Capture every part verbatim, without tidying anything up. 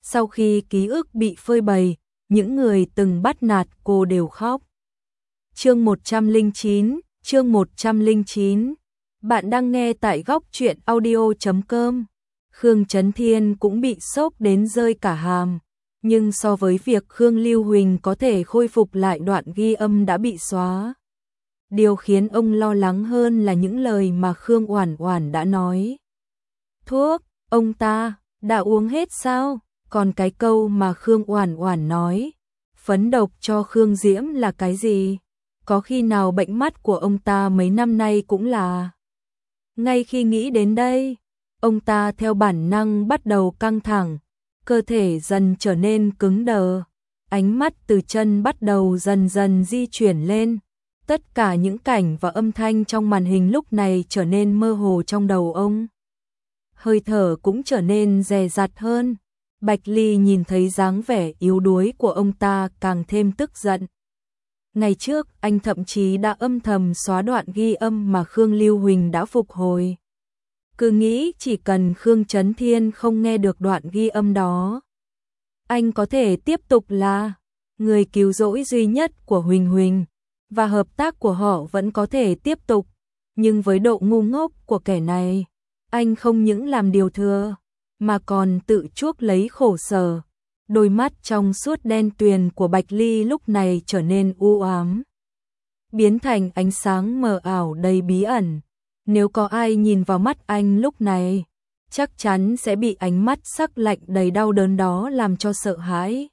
Sau khi ký ức bị phơi bày, những người từng bắt nạt cô đều khóc. Chương một trăm lẻ chín, chương một trăm lẻ chín. Bạn đang nghe tại góc truyện audio chấm com. Khương Chấn Thiên cũng bị sốc đến rơi cả hàm, nhưng so với việc Khương Lưu Huỳnh có thể khôi phục lại đoạn ghi âm đã bị xóa, điều khiến ông lo lắng hơn là những lời mà Khương Oản Oản đã nói. Thuốc, ông ta đã uống hết sao? Còn cái câu mà Khương Oản Oản nói, phấn độc cho Khương Diễm là cái gì? Có khi nào bệnh mắt của ông ta mấy năm nay cũng là... Ngay khi nghĩ đến đây, ông ta theo bản năng bắt đầu căng thẳng, cơ thể dần trở nên cứng đờ, ánh mắt từ chân bắt đầu dần dần di chuyển lên. Tất cả những cảnh và âm thanh trong màn hình lúc này trở nên mơ hồ trong đầu ông. Hơi thở cũng trở nên dè dặt hơn. Bạch Ly nhìn thấy dáng vẻ yếu đuối của ông ta càng thêm tức giận. Ngày trước, anh thậm chí đã âm thầm xóa đoạn ghi âm mà Khương Lưu Huỳnh đã phục hồi. Cứ nghĩ chỉ cần Khương Chấn Thiên không nghe được đoạn ghi âm đó, anh có thể tiếp tục là người cứu rỗi duy nhất của Huỳnh Huỳnh, và hợp tác của họ vẫn có thể tiếp tục. Nhưng với độ ngu ngốc của kẻ này, anh không những làm điều thừa, mà còn tự chuốc lấy khổ sở. Đôi mắt trong suốt đen tuyền của Bạch Ly lúc này trở nên u ám, biến thành ánh sáng mờ ảo đầy bí ẩn. Nếu có ai nhìn vào mắt anh lúc này, chắc chắn sẽ bị ánh mắt sắc lạnh đầy đau đớn đó làm cho sợ hãi.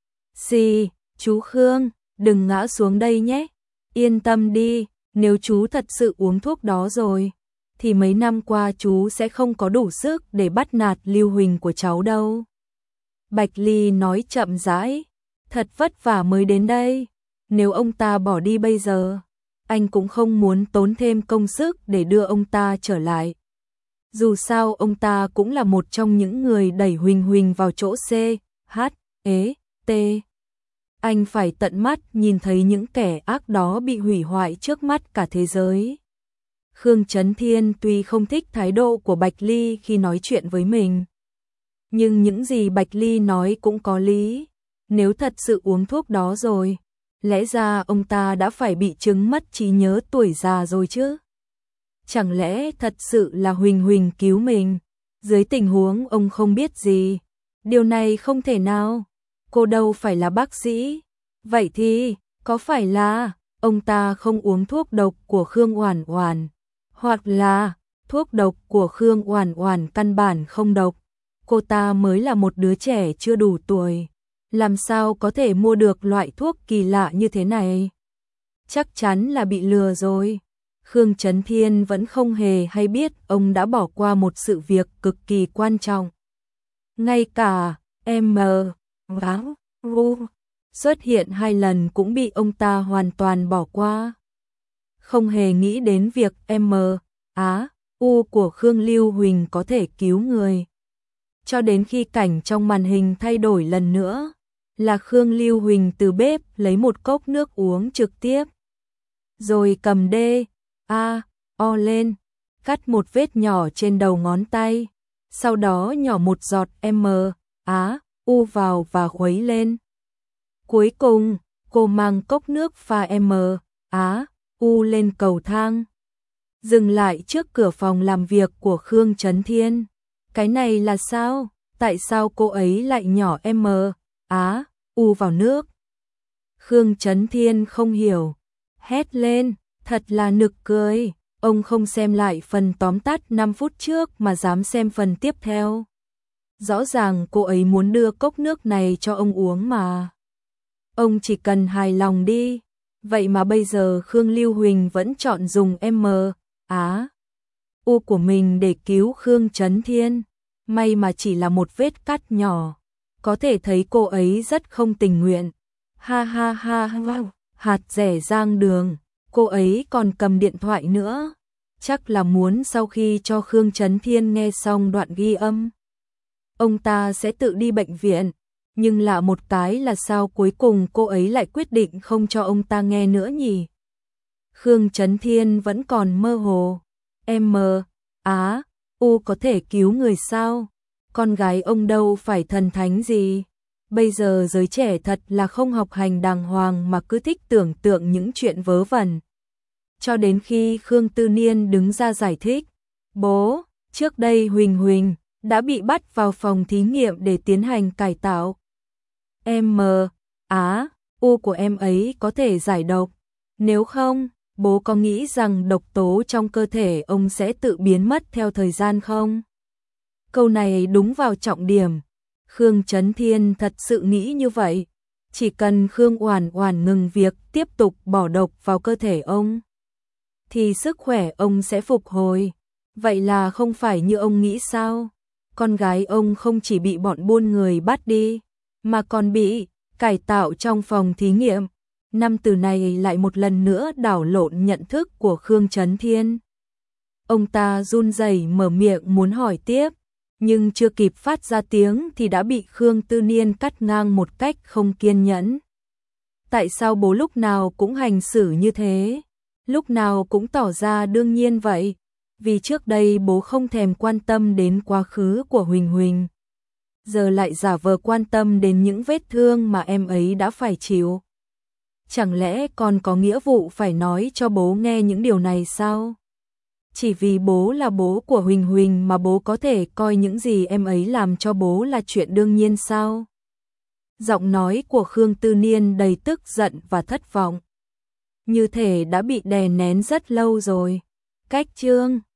Gì, chú Khương, đừng ngã xuống đây nhé. Yên tâm đi, nếu chú thật sự uống thuốc đó rồi, thì mấy năm qua chú sẽ không có đủ sức để bắt nạt Lưu Huỳnh của cháu đâu. Bạch Ly nói chậm rãi, thật vất vả mới đến đây, nếu ông ta bỏ đi bây giờ, anh cũng không muốn tốn thêm công sức để đưa ông ta trở lại. Dù sao ông ta cũng là một trong những người đẩy Huỳnh Huỳnh vào chỗ C, H, E, T. Anh phải tận mắt nhìn thấy những kẻ ác đó bị hủy hoại trước mắt cả thế giới. Khương Chấn Thiên tuy không thích thái độ của Bạch Ly khi nói chuyện với mình, nhưng những gì Bạch Ly nói cũng có lý. Nếu thật sự uống thuốc đó rồi, lẽ ra ông ta đã phải bị chứng mất trí nhớ tuổi già rồi chứ. Chẳng lẽ thật sự là Huỳnh Huỳnh cứu mình, dưới tình huống ông không biết gì? Điều này không thể nào, cô đâu phải là bác sĩ. Vậy thì, có phải là ông ta không uống thuốc độc của Khương Oản Oản, hoặc là thuốc độc của Khương Oản Oản căn bản không độc? Cô ta mới là một đứa trẻ chưa đủ tuổi, làm sao có thể mua được loại thuốc kỳ lạ như thế này? Chắc chắn là bị lừa rồi. Khương Chấn Thiên vẫn không hề hay biết ông đã bỏ qua một sự việc cực kỳ quan trọng. Ngay cả M, Váo, Vu xuất hiện hai lần cũng bị ông ta hoàn toàn bỏ qua. Không hề nghĩ đến việc M, Á, U của Khương Lưu Huỳnh có thể cứu người. Cho đến khi cảnh trong màn hình thay đổi lần nữa, là Khương Lưu Huỳnh từ bếp lấy một cốc nước uống trực tiếp, rồi cầm D, A, O lên, cắt một vết nhỏ trên đầu ngón tay, sau đó nhỏ một giọt M, Á, U vào và khuấy lên. Cuối cùng, cô mang cốc nước pha M, Á, U lên cầu thang, dừng lại trước cửa phòng làm việc của Khương Chấn Thiên. Cái này là sao? Tại sao cô ấy lại nhỏ M, Á, U vào nước? Khương Chấn Thiên không hiểu, hét lên, thật là nực cười. Ông không xem lại phần tóm tắt năm phút trước mà dám xem phần tiếp theo. Rõ ràng cô ấy muốn đưa cốc nước này cho ông uống mà. Ông chỉ cần hài lòng đi. Vậy mà bây giờ Khương Lưu Huỳnh vẫn chọn dùng M, Á, U của mình để cứu Khương Chấn Thiên. May mà chỉ là một vết cắt nhỏ, có thể thấy cô ấy rất không tình nguyện. Ha ha ha ha, hạt rẻ rang đường, cô ấy còn cầm điện thoại nữa. Chắc là muốn sau khi cho Khương Chấn Thiên nghe xong đoạn ghi âm, ông ta sẽ tự đi bệnh viện. Nhưng lạ một cái là sao cuối cùng cô ấy lại quyết định không cho ông ta nghe nữa nhỉ? Khương Chấn Thiên vẫn còn mơ hồ. M, Á, U có thể cứu người sao? con gái ông đâu phải thần thánh gì. Bây giờ giới trẻ thật là không học hành đàng hoàng mà cứ thích tưởng tượng những chuyện vớ vẩn. Cho đến khi Khương Tư Niên đứng ra giải thích, bố, trước đây Huỳnh Huỳnh đã bị bắt vào phòng thí nghiệm để tiến hành cải tạo. Em mờ, á, u của em ấy có thể giải độc. Nếu không, bố có nghĩ rằng độc tố trong cơ thể ông sẽ tự biến mất theo thời gian không? Câu này đúng vào trọng điểm. Khương Chấn Thiên thật sự nghĩ như vậy. Chỉ cần Khương Oản Oản ngừng việc tiếp tục bỏ độc vào cơ thể ông, thì sức khỏe ông sẽ phục hồi. Vậy là không phải như ông nghĩ sao? Con gái ông không chỉ bị bọn buôn người bắt đi, mà còn bị cải tạo trong phòng thí nghiệm. Năm từ này lại một lần nữa đảo lộn nhận thức của Khương Chấn Thiên. Ông ta run rẩy mở miệng muốn hỏi tiếp, nhưng chưa kịp phát ra tiếng thì đã bị Khương Tư Niên cắt ngang một cách không kiên nhẫn. Tại sao bố lúc nào cũng hành xử như thế? Lúc nào cũng tỏ ra đương nhiên vậy? Vì trước đây bố không thèm quan tâm đến quá khứ của Huỳnh Huỳnh, giờ lại giả vờ quan tâm đến những vết thương mà em ấy đã phải chịu. Chẳng lẽ con có nghĩa vụ phải nói cho bố nghe những điều này sao? Chỉ vì bố là bố của Huỳnh Huỳnh mà bố có thể coi những gì em ấy làm cho bố là chuyện đương nhiên sao? Giọng nói của Khương Tư Niên đầy tức giận và thất vọng. Như thể đã bị đè nén rất lâu rồi. Cách chương